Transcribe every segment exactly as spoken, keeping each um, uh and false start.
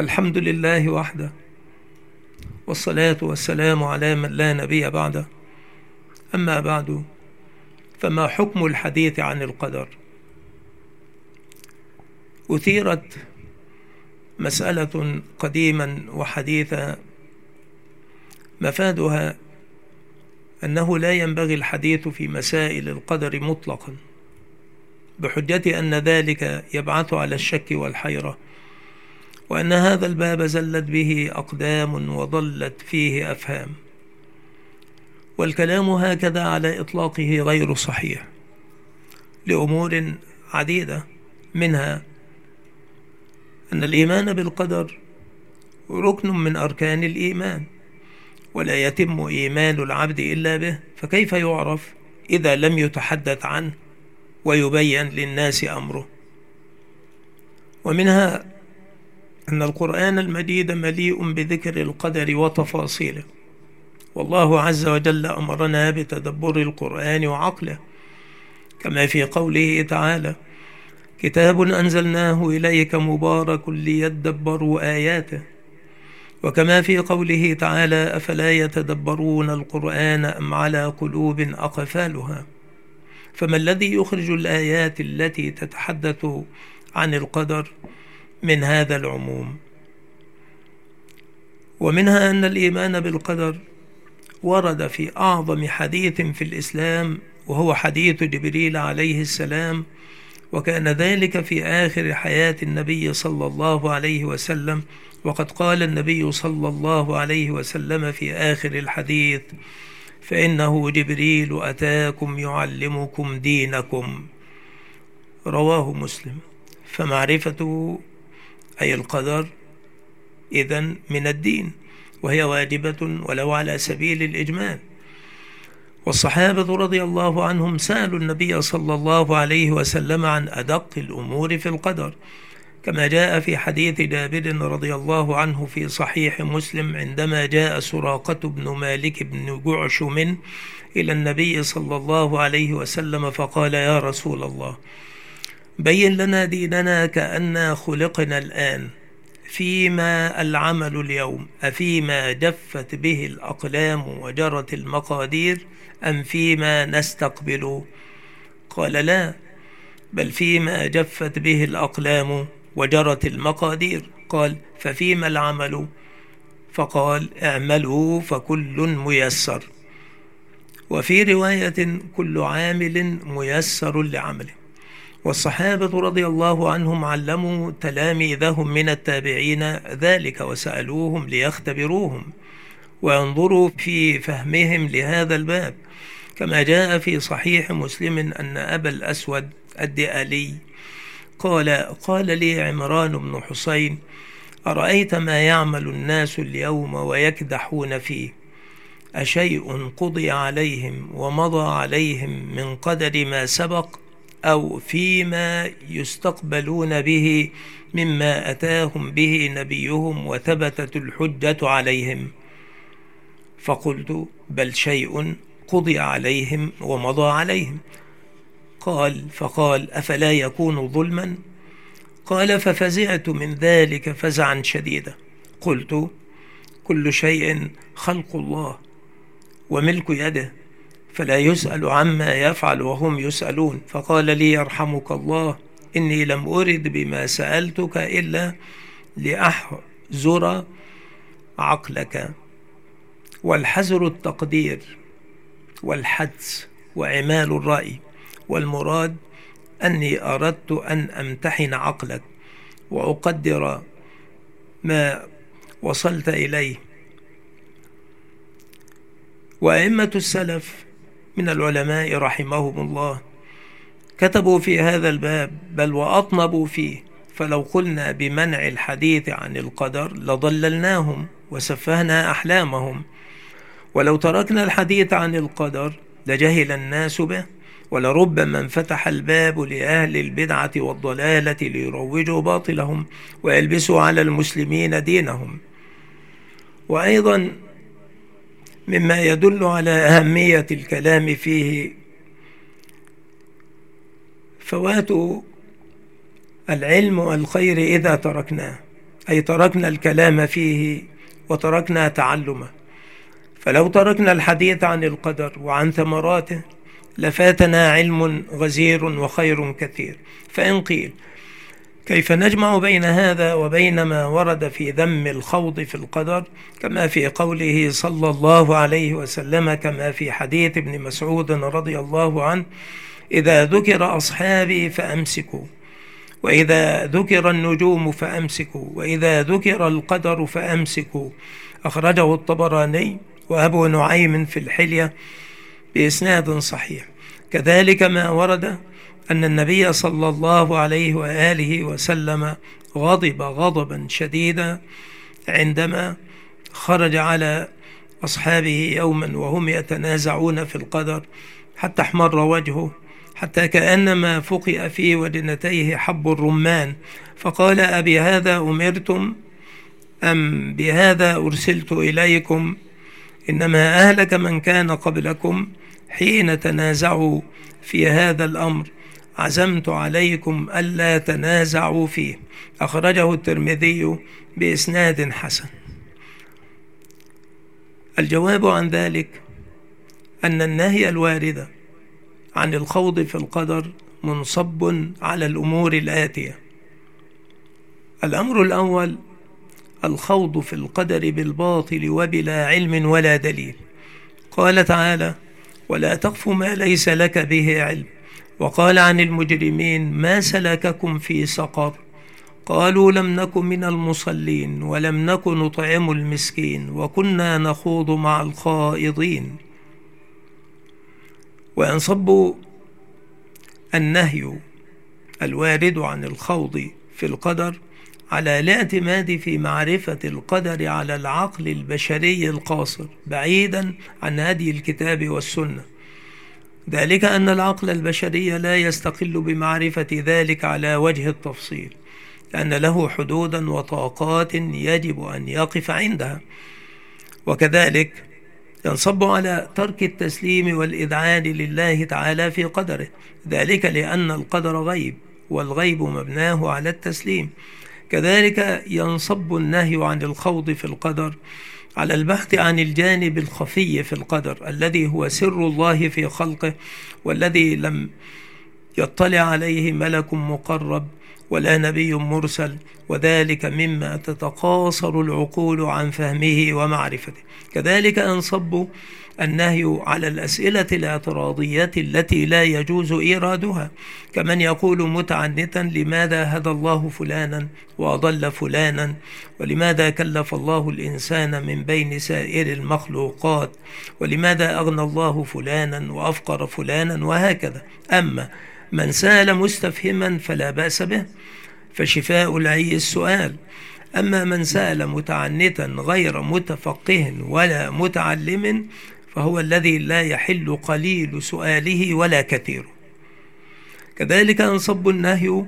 الحمد لله وحده، والصلاة والسلام على من لا نبي بعده. أما بعد، فما حكم الحديث عن القدر؟ أثيرت مسألة قديما وحديثا، مفادها أنه لا ينبغي الحديث في مسائل القدر مطلقا، بحجة أن ذلك يبعث على الشك والحيرة، وأن هذا الباب زلت به أقدام وضلت فيه أفهام، والكلام هكذا على إطلاقه غير صحيح لأمور عديدة، منها أن الإيمان بالقدر ركن من أركان الإيمان، ولا يتم إيمان العبد إلا به، فكيف يعرف إذا لم يتحدث عنه ويبين للناس أمره؟ ومنها أن القرآن المجيد مليء بذكر القدر وتفاصيله، والله عز وجل أمرنا بتدبر القرآن وعقله، كما في قوله تعالى: كتاب أنزلناه إليك مبارك ليدبروا آياته، وكما في قوله تعالى: أفلا يتدبرون القرآن أم على قلوب أقفالها. فما الذي يخرج الآيات التي تتحدث عن القدر من هذا العموم؟ ومنها أن الإيمان بالقدر ورد في أعظم حديث في الإسلام، وهو حديث جبريل عليه السلام، وكان ذلك في آخر حياة النبي صلى الله عليه وسلم، وقد قال النبي صلى الله عليه وسلم في آخر الحديث: فإنه جبريل أتاكم يعلمكم دينكم، رواه مسلم. فمعرفة أي القدر إذن من الدين، وهي واجبة ولو على سبيل الإجمال. والصحابة رضي الله عنهم سألوا النبي صلى الله عليه وسلم عن أدق الأمور في القدر، كما جاء في حديث جابر رضي الله عنه في صحيح مسلم، عندما جاء سراقة بن مالك بن جعشم إلى النبي صلى الله عليه وسلم فقال: يا رسول الله، بين لنا ديننا كأننا خلقنا الآن، فيما العمل اليوم؟ أفيما جفت به الأقلام وجرت المقادير، أم فيما نستقبل؟ قال: لا، بل فيما جفت به الأقلام وجرت المقادير. قال: ففيما العمل؟ فقال: اعملوا فكل ميسر. وفي رواية: كل عامل ميسر لعمله. والصحابة رضي الله عنهم علموا تلاميذهم من التابعين ذلك، وسألوهم ليختبروهم وينظروا في فهمهم لهذا الباب، كما جاء في صحيح مسلم أن أبا الأسود الدئلي قال: قال لي عمران بن حسين: أرأيت ما يعمل الناس اليوم ويكدحون فيه، أشيء قضي عليهم ومضى عليهم من قدر ما سبق، أو فيما يستقبلون به مما أتاهم به نبيهم وثبتت الحجة عليهم؟ فقلت: بل شيء قضي عليهم ومضى عليهم. قال: فقال: أفلا يكون ظلما؟ قال: ففزعت من ذلك فزعا شديدا. قلت: كل شيء خلق الله وملك يده، فلا يسأل عما يفعل وهم يسألون. فقال لي: يرحمك الله، إني لم أرد بما سألتك إلا لأحزر عقلك، والحزر التقدير والحدس وعمال الرأي، والمراد أني أردت أن أمتحن عقلك وأقدر ما وصلت إليه. وأئمة السلف من العلماء رحمهم الله كتبوا في هذا الباب، بل وأطنبوا فيه، فلو قلنا بمنع الحديث عن القدر لضللناهم وسفهنا أحلامهم، ولو تركنا الحديث عن القدر لجهل الناس به، ولربما انفتح الباب لأهل البدعة والضلالة ليروجوا باطلهم ويلبسوا على المسلمين دينهم. وأيضا مما يدل على أهمية الكلام فيه فوات العلم والخير إذا تركناه، أي تركنا الكلام فيه وتركنا تعلمه. فلو تركنا الحديث عن القدر وعن ثمراته لفاتنا علم غزير وخير كثير. فإن قيل كيف نجمع بين هذا وبين ما ورد في ذم الخوض في القدر كما في قوله صلى الله عليه وسلم كما في حديث ابن مسعود رضي الله عنه: إذا ذكر أصحابي فأمسكوا، وإذا ذكر النجوم فأمسكوا، وإذا ذكر القدر فأمسكوا. أخرجه الطبراني وأبو نعيم في الحلية بإسناد صحيح. كذلك ما ورد أن النبي صلى الله عليه وآله وسلم غضب غضبا شديدا عندما خرج على أصحابه يوما وهم يتنازعون في القدر حتى احمر وجهه، حتى كأنما فقئ في ودنتيه حب الرمان، فقال: أبي هذا أمرتم أم بهذا أرسلت إليكم؟ إنما أهلك من كان قبلكم حين تنازعوا في هذا الأمر، عزمت عليكم ألا تنازعوا فيه. أخرجه الترمذي بإسناد حسن. الجواب عن ذلك أن النهي الوارد عن الخوض في القدر منصب على الأمور الآتية. الأمر الأول: الخوض في القدر بالباطل وبلا علم ولا دليل. قال تعالى: ولا تقف ما ليس لك به علم. وقال عن المجرمين: ما سلككم في سقر؟ قالوا: لم نكن من المصلين ولم نكن نطعم المسكين وكنا نخوض مع الخائضين. وينصب النهي الوارد عن الخوض في القدر على الاعتماد في معرفة القدر على العقل البشري القاصر بعيدا عن هدي الكتاب والسنة، ذلك أن العقل البشري لا يستقل بمعرفة ذلك على وجه التفصيل، لأن له حدودا وطاقات يجب أن يقف عندها. وكذلك ينصب على ترك التسليم والإذعان لله تعالى في قدره، ذلك لأن القدر غيب والغيب مبناه على التسليم. كذلك ينصب النهي عن الخوض في القدر على البحث عن الجانب الخفي في القدر الذي هو سر الله في خلقه، والذي لم يطلع عليه ملك مقرب ولا نبي مرسل، وذلك مما تتقاصر العقول عن فهمه ومعرفته. كذلك ينصب النهي على الأسئلة الاعتراضية التي لا يجوز إيرادها، كمن يقول متعنتا: لماذا هدى الله فلانا وأضل فلانا؟ ولماذا كلف الله الإنسان من بين سائر المخلوقات؟ ولماذا أغنى الله فلانا وأفقر فلانا؟ وهكذا. أما من سأل مستفهما فلا بأس به، فشفاء العي السؤال. أما من سأل متعنتا غير متفقه ولا متعلم فهو الذي لا يحل قليل سؤاله ولا كثير. كذلك ينصب النهي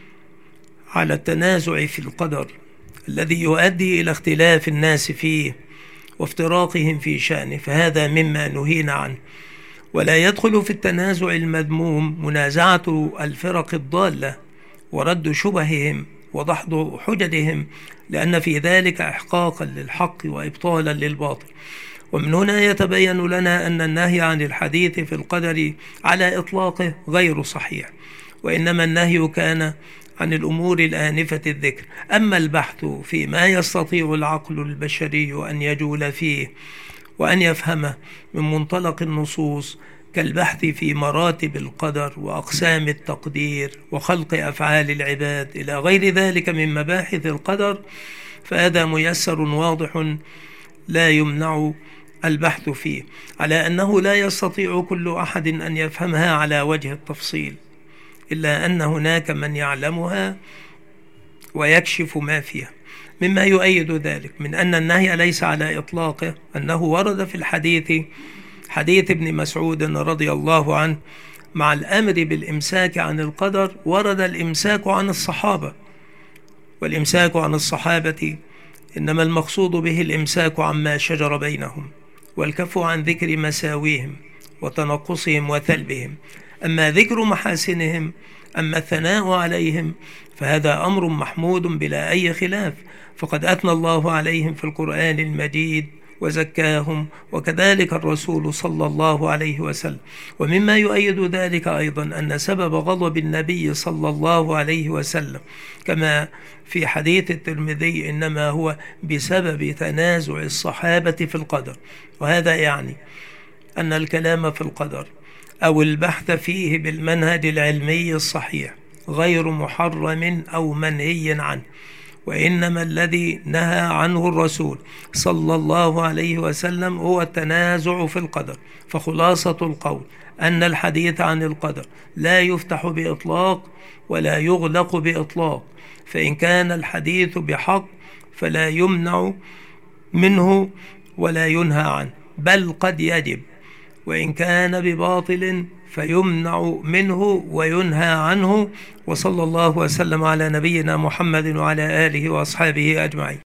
على التنازع في القدر الذي يؤدي إلى اختلاف الناس فيه وافتراقهم في شأنه، فهذا مما نهينا عنه. ولا يدخل في التنازع المذموم منازعة الفرق الضالة ورد شبههم وضحض حججهم، لأن في ذلك إحقاقا للحق وإبطالا للباطل. ومن هنا يتبين لنا أن النهي عن الحديث في القدر على إطلاقه غير صحيح، وإنما النهي كان عن الأمور الآنفة الذكر. أما البحث فيما يستطيع العقل البشري أن يجول فيه وأن يفهمه من منطلق النصوص كالبحث في مراتب القدر وأقسام التقدير وخلق أفعال العباد إلى غير ذلك من مباحث القدر، فهذا ميسر واضح لا يمنع البحث فيه، على أنه لا يستطيع كل أحد أن يفهمها على وجه التفصيل، إلا أن هناك من يعلمها ويكشف ما فيها. مما يؤيد ذلك من أن النهي ليس على إطلاقه، أنه ورد في الحديث حديث ابن مسعود رضي الله عنه: مع الأمر بالإمساك عن القدر ورد الإمساك عن الصحابة، والإمساك عن الصحابة إنما المقصود به الإمساك عما شجر بينهم والكف عن ذكر مساويهم وتنقصهم وثلبهم. أما ذكر محاسنهم أما الثناء عليهم فهذا أمر محمود بلا أي خلاف، فقد أثنى الله عليهم في القرآن المجيد وزكاهم، وكذلك الرسول صلى الله عليه وسلم. ومما يؤيد ذلك أيضا أن سبب غضب النبي صلى الله عليه وسلم كما في حديث الترمذي إنما هو بسبب تنازع الصحابة في القدر. وهذا يعني أن الكلام في القدر أو البحث فيه بالمنهج العلمي الصحيح غير محرم أو منهي عنه، وإنما الذي نهى عنه الرسول صلى الله عليه وسلم هو التنازع في القدر. فخلاصة القول أن الحديث عن القدر لا يفتح بإطلاق ولا يغلق بإطلاق، فإن كان الحديث بحق فلا يمنع منه ولا ينهى عنه، بل قد يجب، وإن كان بباطل فيمنع منه وينهى عنه. وصلى الله وسلم على نبينا محمد وعلى آله وأصحابه أجمعين.